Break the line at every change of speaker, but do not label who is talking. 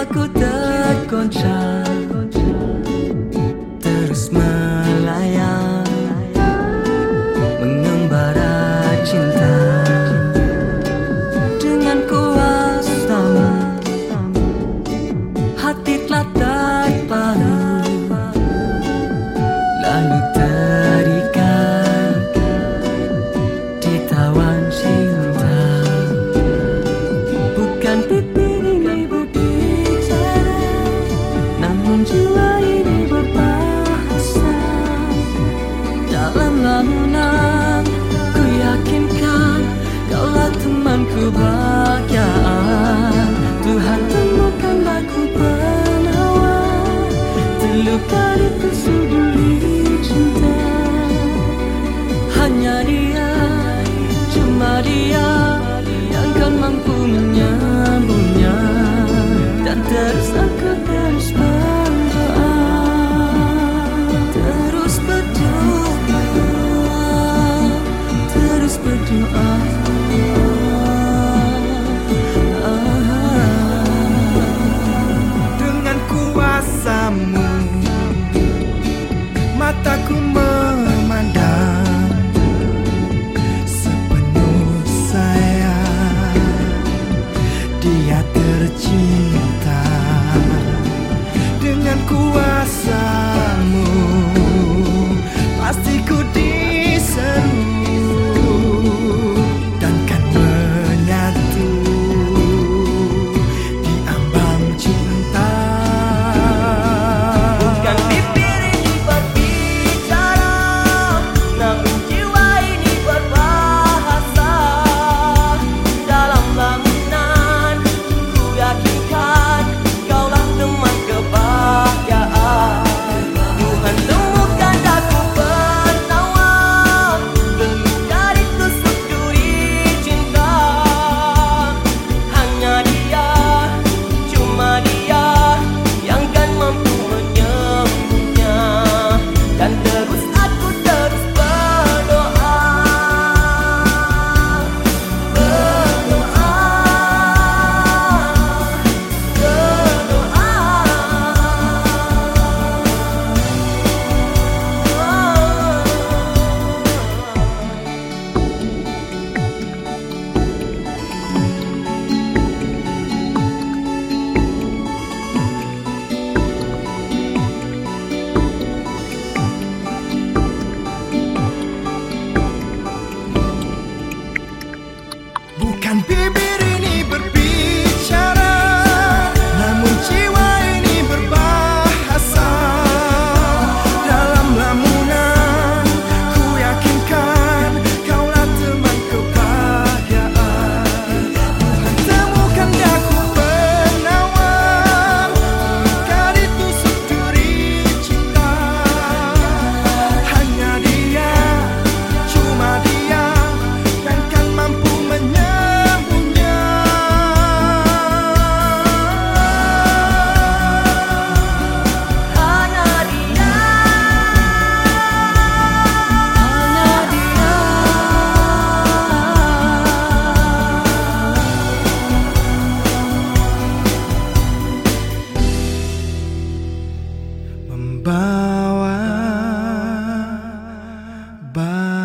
Jiwaku tergoncang, terus melayang, mengembara cinta dengan kuasamu. Hati telah terpalu, lalu terikat di tawan cinta. Bukan pipi ini berbicara, namun jiwa ini berbahasa. Dalam lamunan ku yakinkan kaulah temanku bahagiaan. Tuhan temukanlah ku penawar, terluka ditusuk duri cinta. Hanya dia, cuma dia yang kan mampu menyambungnya. Dan terus aku terus berdoa, terus berdoa, terus berdoa.
Dengan kuasamu, mataku memandang sepenuh sayang. Dia tercinta. Dengan kuasamu, pasti ku diseru dan kan menyatu di ambang cinta.
Bukan bibir ini berbicara, namun jiwa ini berbahasa. Dalam lamunan ku yakinkan kaulah teman kebahagiaan. Tuhan temukan aku penawar, terluka ditusuk duri cinta. Hanya dia, cuma dia yang kan mampu menyembuhnya. Dan terus aku terus berdoa, berdoa,
Bukan bibir ini berbicara, namun jiwa ini berbahasa. Dalam lamunan ku yakinkan kaulah teman kebahagiaan. Tuhan temukan aku penawar, terluka ditusuk duri cinta. Hanya dia, cuma dia yang kan mampu menyembuhnya.
hanya dia, hanya dia.
Membawa